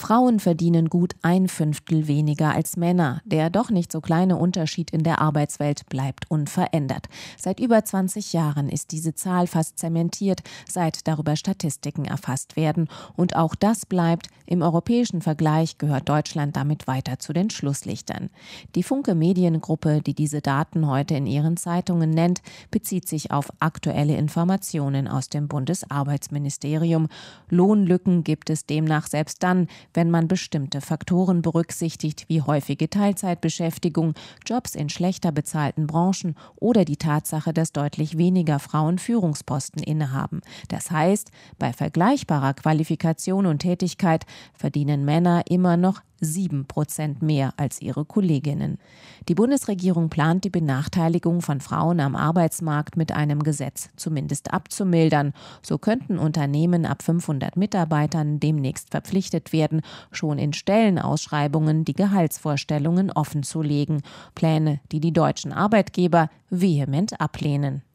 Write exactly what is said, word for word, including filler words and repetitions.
Frauen verdienen gut ein Fünftel weniger als Männer. Der doch nicht so kleine Unterschied in der Arbeitswelt bleibt unverändert. Seit über zwanzig Jahren ist diese Zahl fast zementiert, seit darüber Statistiken erfasst werden. Und auch das bleibt. Im europäischen Vergleich gehört Deutschland damit weiter zu den Schlusslichtern. Die Funke Mediengruppe, die diese Daten heute in ihren Zeitungen nennt, bezieht sich auf aktuelle Informationen aus dem Bundesarbeitsministerium. Lohnlücken gibt es demnach selbst dann, wenn man bestimmte Faktoren berücksichtigt, wie häufige Teilzeitbeschäftigung, Jobs in schlechter bezahlten Branchen oder die Tatsache, dass deutlich weniger Frauen Führungsposten innehaben. Das heißt, bei vergleichbarer Qualifikation und Tätigkeit verdienen Männer immer noch sieben Prozent mehr als ihre Kolleginnen. Die Bundesregierung plant, die Benachteiligung von Frauen am Arbeitsmarkt mit einem Gesetz zumindest abzumildern. So könnten Unternehmen ab fünfhundert Mitarbeitern demnächst verpflichtet werden, schon in Stellenausschreibungen die Gehaltsvorstellungen offenzulegen. Pläne, die die deutschen Arbeitgeber vehement ablehnen.